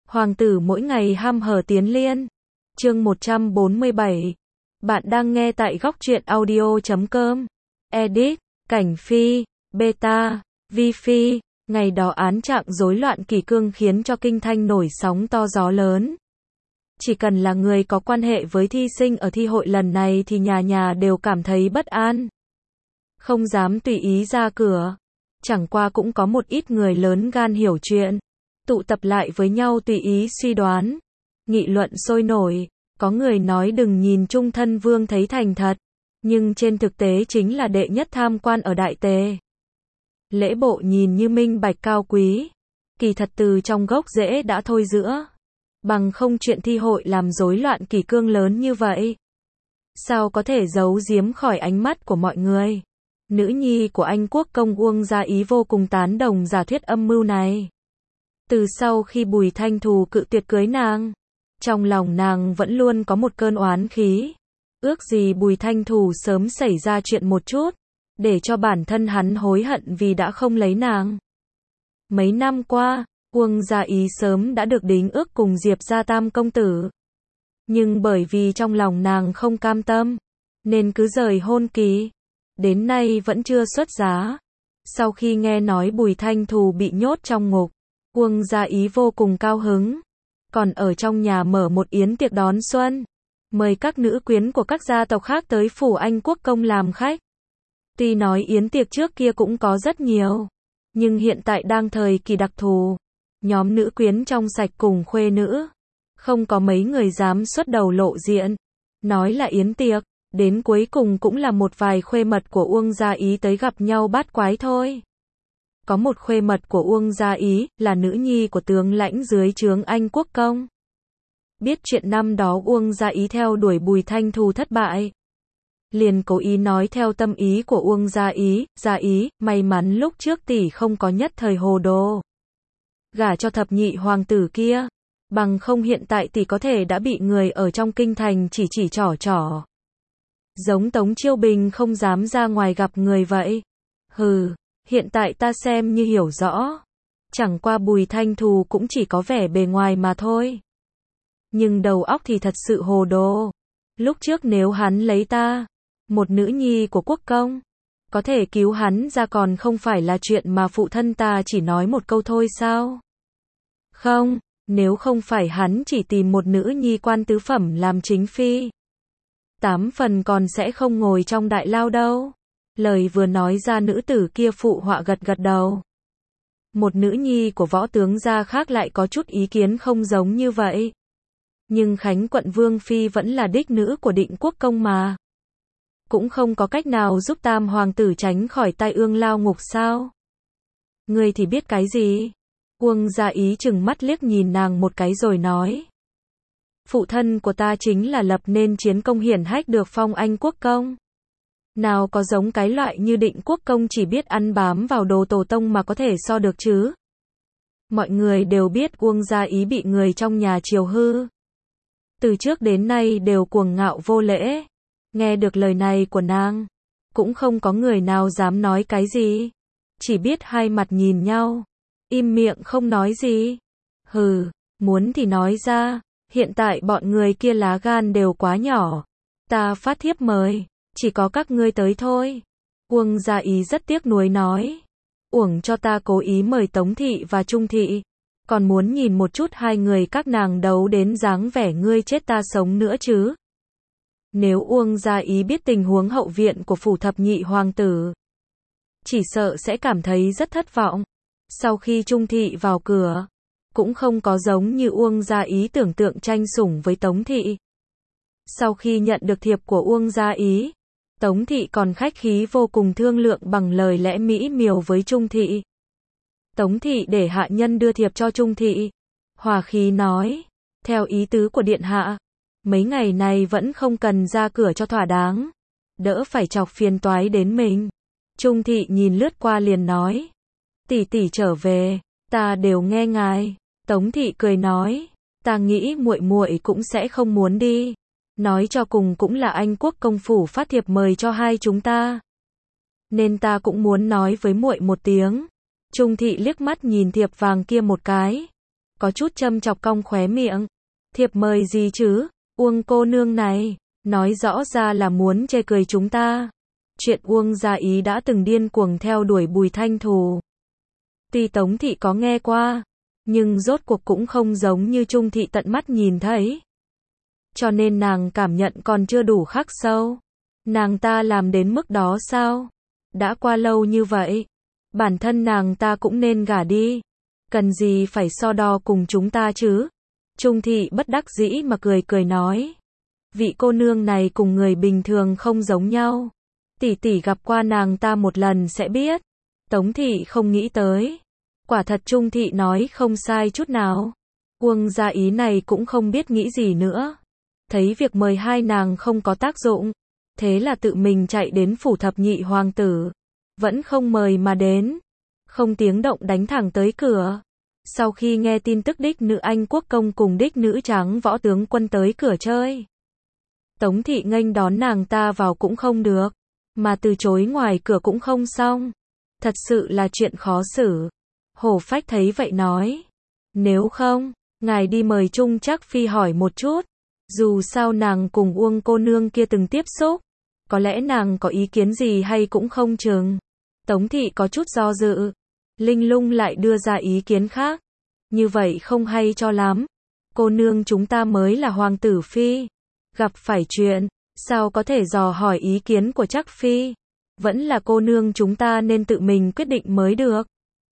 Hoàng tử mỗi ngày ham hở tiến liên. Chương 147. Bạn đang nghe tại góc truyện audio.com. Edit, Cảnh Phi, Beta, Vi Phi. Ngày đó án trạng rối loạn kỷ cương khiến cho kinh thành nổi sóng to gió lớn. Chỉ cần là người có quan hệ với thi sinh ở thi hội lần này thì nhà nhà đều cảm thấy bất an. Không dám tùy ý ra cửa. Chẳng qua cũng có một ít người lớn gan hiểu chuyện. Tụ tập lại với nhau tùy ý suy đoán. Nghị luận sôi nổi. Có người nói đừng nhìn Trung Thân Vương thấy thành thật. Nhưng trên thực tế chính là đệ nhất tham quan ở Đại Tề. Lễ bộ nhìn như minh bạch cao quý. Kỳ thật từ trong gốc rễ đã thôi giữa. Bằng không chuyện thi hội làm rối loạn kỷ cương lớn như vậy. Sao có thể giấu giếm khỏi ánh mắt của mọi người. Nữ nhi của Anh quốc công Uông Gia Ý vô cùng tán đồng giả thuyết âm mưu này. Từ sau khi Bùi Thanh Thù cự tuyệt cưới nàng, trong lòng nàng vẫn luôn có một cơn oán khí. Ước gì Bùi Thanh Thù sớm xảy ra chuyện một chút, để cho bản thân hắn hối hận vì đã không lấy nàng. Mấy năm qua, Uông Gia Ý sớm đã được đính ước cùng Diệp gia tam công tử. Nhưng bởi vì trong lòng nàng không cam tâm, nên cứ rời hôn kỳ. Đến nay vẫn chưa xuất giá. Sau khi nghe nói Bùi Thanh Thù bị nhốt trong ngục, Uông Gia Ý vô cùng cao hứng. Còn ở trong nhà mở một yến tiệc đón xuân. Mời các nữ quyến của các gia tộc khác tới phủ Anh quốc công làm khách. Tuy nói yến tiệc trước kia cũng có rất nhiều. Nhưng hiện tại đang thời kỳ đặc thù. Nhóm nữ quyến trong sạch cùng khuê nữ. Không có mấy người dám xuất đầu lộ diện. Nói là yến tiệc. Đến cuối cùng cũng là một vài khuê mật của Uông Gia Ý tới gặp nhau bát quái thôi. Có một khuê mật của Uông Gia Ý, là nữ nhi của tướng lãnh dưới trướng Anh quốc công. Biết chuyện năm đó Uông Gia Ý theo đuổi Bùi Thanh Thù thất bại. Liền cố ý nói theo tâm ý của Uông Gia Ý, may mắn lúc trước tỷ không có nhất thời hồ đồ. Gả cho thập nhị hoàng tử kia. Bằng không hiện tại tỷ có thể đã bị người ở trong kinh thành chỉ trỏ. Giống Tống Chiêu Bình không dám ra ngoài gặp người vậy. Hừ, hiện tại ta xem như hiểu rõ. Chẳng qua Bùi Thanh Thù cũng chỉ có vẻ bề ngoài mà thôi. Nhưng đầu óc thì thật sự hồ đồ. Lúc trước nếu hắn lấy ta, một nữ nhi của quốc công, có thể cứu hắn ra còn không phải là chuyện mà phụ thân ta chỉ nói một câu thôi sao? Không, nếu không phải hắn chỉ tìm một nữ nhi quan tứ phẩm làm chính phi, 8 phần còn sẽ không ngồi trong đại lao đâu. Lời vừa nói ra nữ tử kia phụ họa gật đầu. Một nữ nhi của võ tướng gia khác lại có chút ý kiến không giống như vậy. Nhưng Khánh quận Vương Phi vẫn là đích nữ của Định quốc công mà. Cũng không có cách nào giúp tam hoàng tử tránh khỏi tai ương lao ngục sao? Ngươi thì biết cái gì? Uông Gia Ý chừng mắt liếc nhìn nàng một cái rồi nói. Phụ thân của ta chính là lập nên chiến công hiển hách được phong Anh quốc công. Nào có giống cái loại như Định quốc công chỉ biết ăn bám vào đồ tổ tông mà có thể so được chứ. Mọi người đều biết Uông Gia Ý bị người trong nhà chiều hư. Từ trước đến nay đều cuồng ngạo vô lễ. Nghe được lời này của nàng, cũng không có người nào dám nói cái gì. Chỉ biết hai mặt nhìn nhau, im miệng không nói gì. Hừ, muốn thì nói ra. Hiện tại bọn người kia lá gan đều quá nhỏ. Ta phát thiếp mời, chỉ có các ngươi tới thôi. Uông Gia Ý rất tiếc nuối nói. Uổng cho ta cố ý mời Tống Thị và Trung Thị. Còn muốn nhìn một chút hai người các nàng đấu đến dáng vẻ ngươi chết ta sống nữa chứ. Nếu Uông Gia Ý biết tình huống hậu viện của phủ thập nhị hoàng tử, chỉ sợ sẽ cảm thấy rất thất vọng. Sau khi Trung Thị vào cửa, cũng không có giống như Uông Gia Ý tưởng tượng tranh sủng với Tống Thị. Sau khi nhận được thiệp của Uông Gia Ý, Tống Thị còn khách khí vô cùng thương lượng bằng lời lẽ mỹ miều với Trung Thị. Tống Thị để hạ nhân đưa thiệp cho Trung Thị. Hòa khí nói, theo ý tứ của điện hạ, mấy ngày này vẫn không cần ra cửa cho thỏa đáng. Đỡ phải chọc phiền toái đến mình. Trung Thị nhìn lướt qua liền nói, tỷ trở về, ta đều nghe ngài. Tống Thị cười nói, ta nghĩ muội cũng sẽ không muốn đi. Nói cho cùng cũng là Anh quốc công phủ phát thiệp mời cho hai chúng ta. Nên ta cũng muốn nói với muội một tiếng. Trung Thị liếc mắt nhìn thiệp vàng kia một cái. có chút châm chọc cong khóe miệng. Thiệp mời gì chứ, Uông cô nương này, nói rõ ra là muốn chê cười chúng ta. Chuyện Uông Gia Ý đã từng điên cuồng theo đuổi Bùi Thanh Thù. Tuy Tống Thị có nghe qua, nhưng rốt cuộc cũng không giống như Trung Thị tận mắt nhìn thấy. Cho nên nàng cảm nhận còn chưa đủ khắc sâu. Nàng ta làm đến mức đó sao? Đã qua lâu như vậy, bản thân nàng ta cũng nên gả đi. Cần gì phải so đo cùng chúng ta chứ? Trung Thị bất đắc dĩ mà cười cười nói. Vị cô nương này cùng người bình thường không giống nhau. Tỷ tỷ gặp qua nàng ta một lần sẽ biết. Tống Thị không nghĩ tới. Quả thật Trung Thị nói không sai chút nào. Uông Gia Ý này cũng không biết nghĩ gì nữa. Thấy việc mời hai nàng không có tác dụng. Thế là tự mình chạy đến phủ thập nhị hoàng tử. Vẫn không mời mà đến. Không tiếng động đánh thẳng tới cửa. Sau khi nghe tin tức đích nữ Anh quốc công cùng đích nữ Tráng võ tướng quân tới cửa chơi. Tống Thị nghênh đón nàng ta vào cũng không được. Mà từ chối ngoài cửa cũng không xong. Thật sự là chuyện khó xử. Hổ Phách thấy vậy nói. Nếu không, ngài đi mời Trung Trác Phi hỏi một chút. Dù sao nàng cùng Uông cô nương kia từng tiếp xúc. Có lẽ nàng có ý kiến gì hay cũng không chừng. Tống Thị có chút do dự. Linh Lung lại đưa ra ý kiến khác. Như vậy không hay cho lắm. Cô nương chúng ta mới là hoàng tử phi. Gặp phải chuyện, sao có thể dò hỏi ý kiến của Trác Phi. Vẫn là cô nương chúng ta nên tự mình quyết định mới được.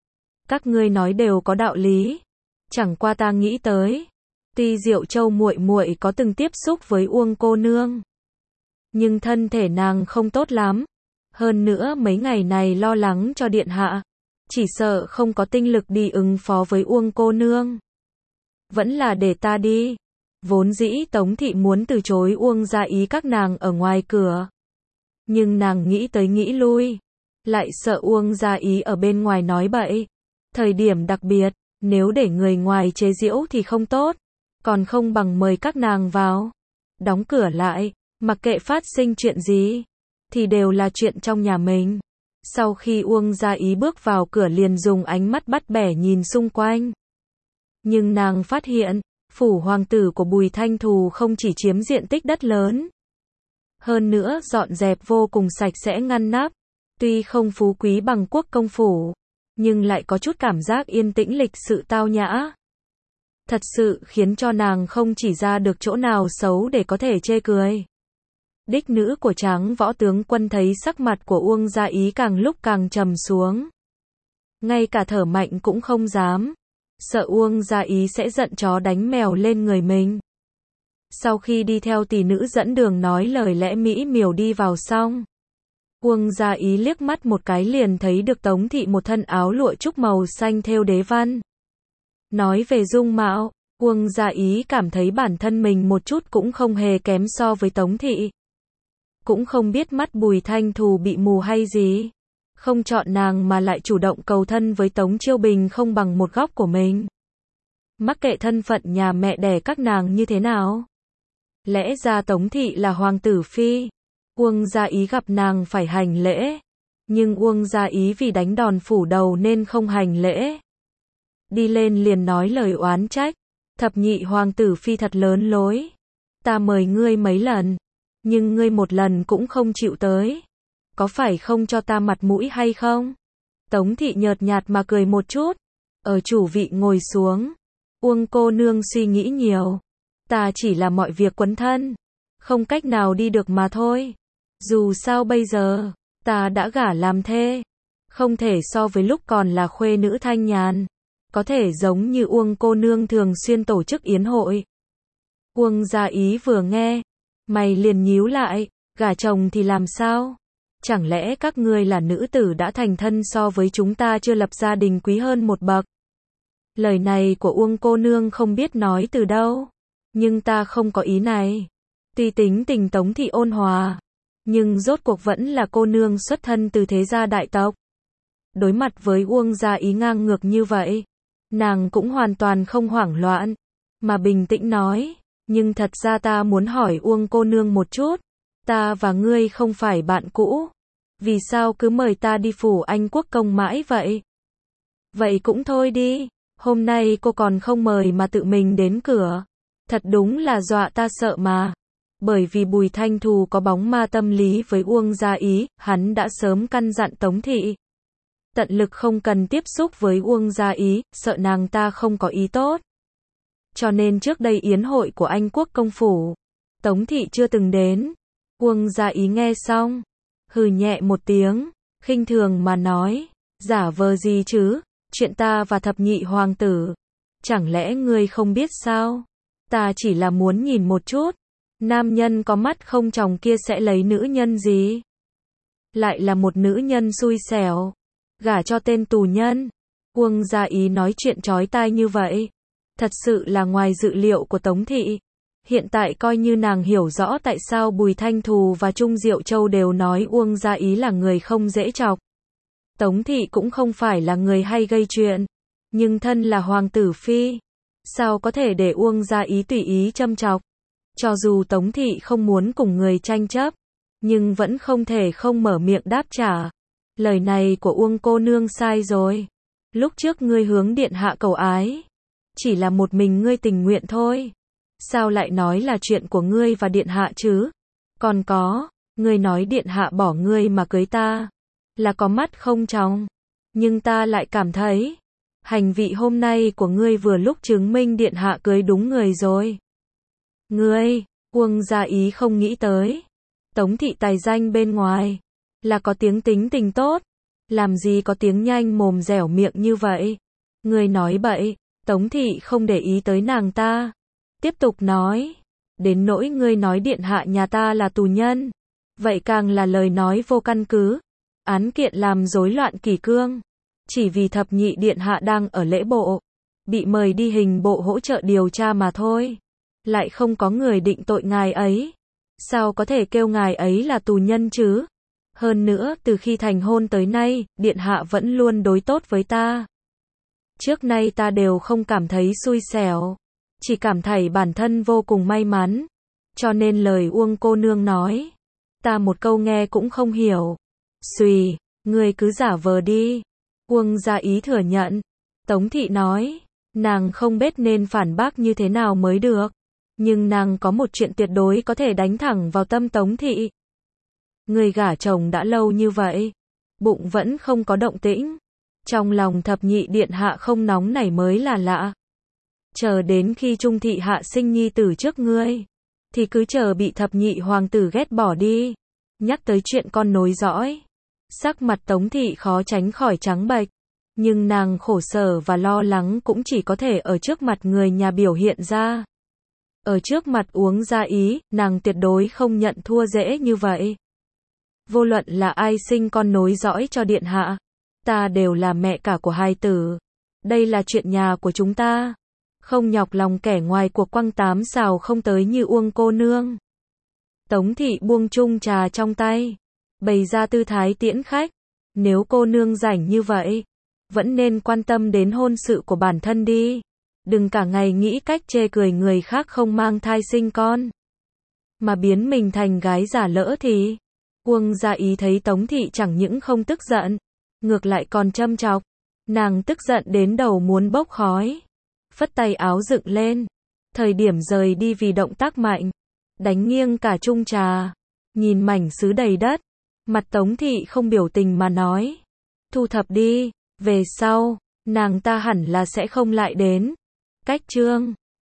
Các ngươi nói đều có đạo lý. Chẳng qua ta nghĩ tới. Tuy Diệu Châu muội muội có từng tiếp xúc với Uông cô nương. Nhưng thân thể nàng không tốt lắm. Hơn nữa mấy ngày này lo lắng cho điện hạ. Chỉ sợ không có tinh lực đi ứng phó với Uông cô nương. Vẫn là để ta đi. Vốn dĩ Tống Thị muốn từ chối Uông Gia Ý các nàng ở ngoài cửa. Nhưng nàng nghĩ tới nghĩ lui. Lại sợ Uông Gia Ý ở bên ngoài nói bậy. Thời điểm đặc biệt, nếu để người ngoài chế giễu thì không tốt. Còn không bằng mời các nàng vào. Đóng cửa lại, mặc kệ phát sinh chuyện gì. Thì đều là chuyện trong nhà mình. Sau khi Uông Gia Ý bước vào cửa liền dùng ánh mắt bắt bẻ nhìn xung quanh. Nhưng nàng phát hiện, phủ hoàng tử của Bùi Thanh Thù không chỉ chiếm diện tích đất lớn. Hơn nữa dọn dẹp vô cùng sạch sẽ ngăn nắp. Tuy không phú quý bằng quốc công phủ, nhưng lại có chút cảm giác yên tĩnh lịch sự tao nhã. Thật sự khiến cho nàng không chỉ ra được chỗ nào xấu để có thể chê cười. Đích nữ của Tráng võ tướng quân thấy sắc mặt của Uông Gia Ý càng lúc càng trầm xuống. Ngay cả thở mạnh cũng không dám. Sợ Uông Gia Ý sẽ giận chó đánh mèo lên người mình. Sau khi đi theo tỷ nữ dẫn đường nói lời lẽ mỹ miều đi vào xong. Uông Gia Ý liếc mắt một cái liền thấy được Tống Thị một thân áo lụa trúc màu xanh thêu đế văn. Nói về dung mạo, Uông Gia Ý cảm thấy bản thân mình một chút cũng không hề kém so với Tống Thị. Cũng không biết mắt Bùi Thanh Thù bị mù hay gì. Không chọn nàng mà lại chủ động cầu thân với Tống Chiêu Bình không bằng một góc của mình. Mắc kệ thân phận nhà mẹ đẻ các nàng như thế nào. Lẽ ra Tống Thị là hoàng tử phi. Uông Gia Ý gặp nàng phải hành lễ. Nhưng Uông Gia Ý vì đánh đòn phủ đầu nên không hành lễ. Đi lên liền nói lời oán trách. Thập nhị hoàng tử phi thật lớn lối. Ta mời ngươi mấy lần. Nhưng ngươi một lần cũng không chịu tới. Có phải không cho ta mặt mũi hay không? Tống Thị nhợt nhạt mà cười một chút. Ở chủ vị ngồi xuống. Uông cô nương suy nghĩ nhiều. Ta chỉ là mọi việc quấn thân. Không cách nào đi được mà thôi. Dù sao bây giờ, ta đã gả làm thê. Không thể so với lúc còn là khuê nữ thanh nhàn. Có thể giống như Uông cô nương thường xuyên tổ chức yến hội. Uông Gia Ý vừa nghe. Mày liền nhíu lại. Gả chồng thì làm sao? Chẳng lẽ các ngươi là nữ tử đã thành thân so với chúng ta chưa lập gia đình quý hơn một bậc? Lời này của Uông cô nương không biết nói từ đâu. Nhưng ta không có ý này. Tuy tính tình Tống Thị ôn hòa. Nhưng rốt cuộc vẫn là cô nương xuất thân từ thế gia đại tộc. Đối mặt với Uông Gia Ý ngang ngược như vậy. Nàng cũng hoàn toàn không hoảng loạn. Mà bình tĩnh nói. Nhưng thật ra ta muốn hỏi Uông cô nương một chút. Ta và ngươi không phải bạn cũ. Vì sao cứ mời ta đi phủ Anh quốc công mãi vậy? Vậy cũng thôi đi. Hôm nay cô còn không mời mà tự mình đến cửa. Thật đúng là dọa ta sợ mà. Bởi vì Bùi Thanh Thù có bóng ma tâm lý với Uông Gia Ý, hắn đã sớm căn dặn Tống Thị. Tận lực không cần tiếp xúc với Uông Gia Ý, sợ nàng ta không có ý tốt. Cho nên trước đây yến hội của Anh Quốc công phủ, Tống Thị chưa từng đến. Uông Gia Ý nghe xong, hừ nhẹ một tiếng, khinh thường mà nói, giả vờ gì chứ, chuyện ta và thập nhị hoàng tử, chẳng lẽ ngươi không biết sao? Ta chỉ là muốn nhìn một chút, nam nhân có mắt không tròng kia sẽ lấy nữ nhân gì? Lại là một nữ nhân xui xẻo, gả cho tên tù nhân. Uông Gia Ý nói chuyện chói tai như vậy, thật sự là ngoài dự liệu của Tống Thị. Hiện tại coi như nàng hiểu rõ tại sao Bùi Thanh Thù và Trung Diệu Châu đều nói Uông Gia Ý là người không dễ chọc. Tống Thị cũng không phải là người hay gây chuyện, nhưng thân là hoàng tử phi, sao có thể để Uông Gia Ý tùy ý châm chọc. Cho dù Tống Thị không muốn cùng người tranh chấp, nhưng vẫn không thể không mở miệng đáp trả. Lời này của Uông cô nương sai rồi. Lúc trước ngươi hướng điện hạ cầu ái, chỉ là một mình ngươi tình nguyện thôi. Sao lại nói là chuyện của ngươi và điện hạ chứ? Còn có, ngươi nói điện hạ bỏ ngươi mà cưới ta, là có mắt không tròng. Nhưng ta lại cảm thấy, hành vi hôm nay của ngươi vừa lúc chứng minh điện hạ cưới đúng người rồi. Ngươi, Uông Gia Ý không nghĩ tới. Tống Thị tài danh bên ngoài, là có tiếng tính tình tốt. Làm gì có tiếng nhanh mồm dẻo miệng như vậy? Ngươi nói bậy. Tống Thị không để ý tới nàng ta. Tiếp tục nói, đến nỗi ngươi nói điện hạ nhà ta là tù nhân, vậy càng là lời nói vô căn cứ. Án kiện làm rối loạn kỷ cương, chỉ vì thập nhị điện hạ đang ở lễ bộ, bị mời đi hình bộ hỗ trợ điều tra mà thôi. Lại không có người định tội ngài ấy. Sao có thể kêu ngài ấy là tù nhân chứ? Hơn nữa, từ khi thành hôn tới nay, điện hạ vẫn luôn đối tốt với ta. Trước nay ta đều không cảm thấy xui xẻo, chỉ cảm thấy bản thân vô cùng may mắn. Cho nên lời Uông cô nương nói, ta một câu nghe cũng không hiểu. Xùy, ngươi cứ giả vờ đi. Uông Gia Ý thừa nhận. Tống Thị nói, nàng không biết nên phản bác như thế nào mới được. Nhưng nàng có một chuyện tuyệt đối có thể đánh thẳng vào tâm Tống Thị. Người gả chồng đã lâu như vậy, bụng vẫn không có động tĩnh. Trong lòng thập nhị điện hạ không nóng nảy mới là lạ. Chờ đến khi Trung Thị hạ sinh nhi tử trước ngươi, thì cứ chờ bị thập nhị hoàng tử ghét bỏ đi. Nhắc tới chuyện con nối dõi, sắc mặt Tống Thị khó tránh khỏi trắng bệch. Nhưng nàng khổ sở và lo lắng cũng chỉ có thể ở trước mặt người nhà biểu hiện ra. Ở trước mặt Uông Gia Ý, nàng tuyệt đối không nhận thua dễ như vậy. Vô luận là ai sinh con nối dõi cho điện hạ, ta đều là mẹ cả của hài tử. Đây là chuyện nhà của chúng ta. Không nhọc lòng kẻ ngoài cuộc quăng tám xào không tới như Uông cô nương. Tống Thị buông chung trà trong tay, bày ra tư thái tiễn khách. Nếu cô nương rảnh như vậy, vẫn nên quan tâm đến hôn sự của bản thân đi. Đừng cả ngày nghĩ cách chê cười người khác không mang thai sinh con, mà biến mình thành gái giả lỡ thì. Uông Gia Ý thấy Tống Thị chẳng những không tức giận, ngược lại còn châm chọc. Nàng tức giận đến đầu muốn bốc khói. Phất tay áo dựng lên. Thời điểm rời đi vì động tác mạnh, đánh nghiêng cả chung trà. Nhìn mảnh sứ đầy đất, mặt Tống Thị không biểu tình mà nói, thu thập đi, về sau, nàng ta hẳn là sẽ không lại đến. Cách chương